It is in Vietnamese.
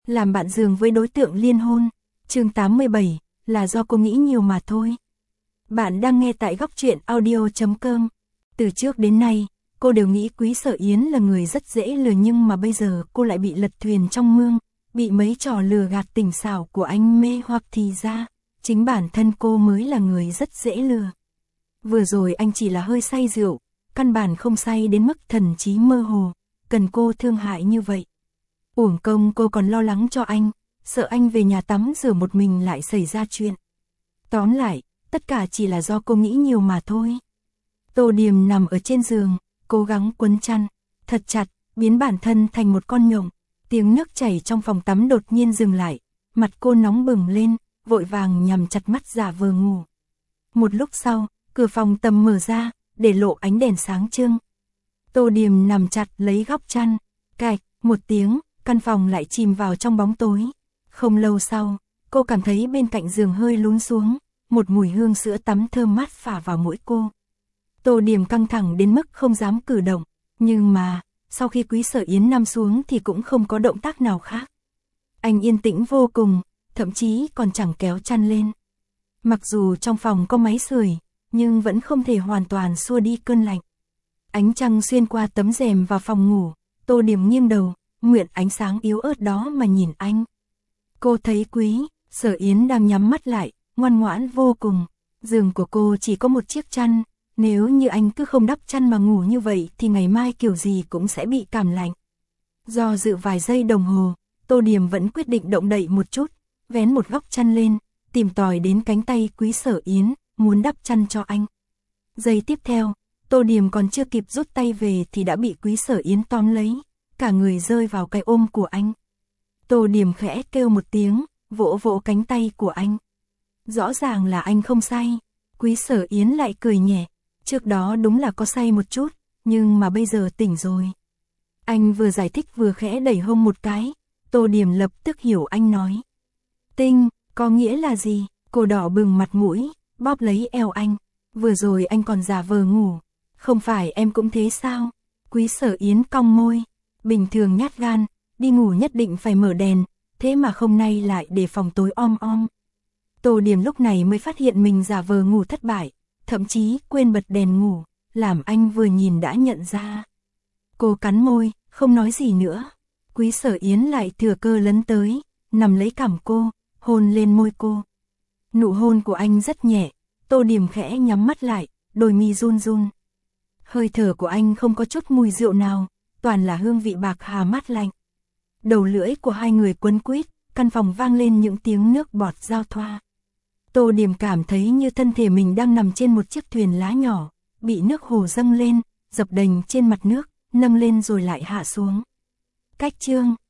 làm bạn giường với đối tượng liên hôn. Chương 87, là do cô nghĩ nhiều mà thôi. Bạn đang nghe tại Góc Truyện Audio.com. Từ trước đến nay, cô đều nghĩ Quý Sở Yến là người rất dễ lừa, nhưng mà bây giờ cô lại bị lật thuyền trong mương, bị mấy trò lừa gạt tình xảo của anh mê hoặc, thì ra chính bản thân cô mới là người rất dễ lừa. Vừa rồi anh chỉ là hơi say rượu, căn bản không say đến mức thần trí mơ hồ, cần cô thương hại như vậy. Uổng công cô còn lo lắng cho anh, sợ anh về nhà tắm rửa một mình lại xảy ra chuyện. Tóm lại, tất cả chỉ là do cô nghĩ nhiều mà thôi. Tô Điềm nằm ở trên giường, cố gắng quấn chăn thật chặt, biến bản thân thành một con nhộng. Tiếng nước chảy trong phòng tắm đột nhiên dừng lại, mặt cô nóng bừng lên, vội vàng nhắm chặt mắt giả vờ ngủ. Một lúc sau, cửa phòng tầm mở ra, để lộ ánh đèn sáng trưng. Tô Điềm nằm chặt lấy góc chăn, cạch một tiếng, căn phòng lại chìm vào trong bóng tối. Không lâu sau, cô cảm thấy bên cạnh giường hơi lún xuống, một mùi hương sữa tắm thơm mát phả vào mũi cô. Tô Điềm căng thẳng đến mức không dám cử động, nhưng mà sau khi Quý Sở Yến nằm xuống thì cũng không có động tác nào khác. Anh yên tĩnh vô cùng, thậm chí còn chẳng kéo chăn lên. Mặc dù trong phòng có máy sưởi, nhưng vẫn không thể hoàn toàn xua đi cơn lạnh. Ánh trăng xuyên qua tấm rèm vào phòng ngủ, Tô Điềm nghiêng đầu, mượn ánh sáng yếu ớt đó mà nhìn anh. Cô thấy Quý Sở Yến đang nhắm mắt lại, ngoan ngoãn vô cùng. Giường của cô chỉ có một chiếc chăn, nếu như anh cứ không đắp chăn mà ngủ như vậy thì ngày mai kiểu gì cũng sẽ bị cảm lạnh. Do dự vài giây đồng hồ, Tô Điềm vẫn quyết định động đậy một chút, vén một góc chăn lên, tìm tòi đến cánh tay Quý Sở Yến, muốn đắp chăn cho anh. Giây tiếp theo, Tô Điềm còn chưa kịp rút tay về thì đã bị Quý Sở Yến tóm lấy, cả người rơi vào cái ôm của anh. Tô Điềm khẽ kêu một tiếng, vỗ vỗ cánh tay của anh. Rõ ràng là anh không say. Quý Sở Yến lại cười nhẹ, trước đó đúng là có say một chút, nhưng mà bây giờ tỉnh rồi. Anh vừa giải thích vừa khẽ đẩy hông một cái, Tô Điềm lập tức hiểu anh nói. Tinh, có nghĩa là gì? Cô đỏ bừng mặt mũi, bóp lấy eo anh. Vừa rồi anh còn giả vờ ngủ, không phải em cũng thế sao? Quý Sở Yến cong môi, bình thường nhát gan, đi ngủ nhất định phải mở đèn, thế mà hôm nay lại để phòng tối om om. Tô Điềm lúc này mới phát hiện mình giả vờ ngủ thất bại, thậm chí quên bật đèn ngủ, làm anh vừa nhìn đã nhận ra. Cô cắn môi, không nói gì nữa. Quý Sở Yến lại thừa cơ lấn tới, nằm lấy cằm cô, hôn lên môi cô. Nụ hôn của anh rất nhẹ, Tô Điềm khẽ nhắm mắt lại, đôi mi run run. Hơi thở của anh không có chút mùi rượu nào, toàn là hương vị bạc hà mát lạnh. Đầu lưỡi của hai người quấn quýt, căn phòng vang lên những tiếng nước bọt giao thoa. Tô Điềm cảm thấy như thân thể mình đang nằm trên một chiếc thuyền lá nhỏ, bị nước hồ dâng lên, dập đềnh trên mặt nước, nâng lên rồi lại hạ xuống. Cách chương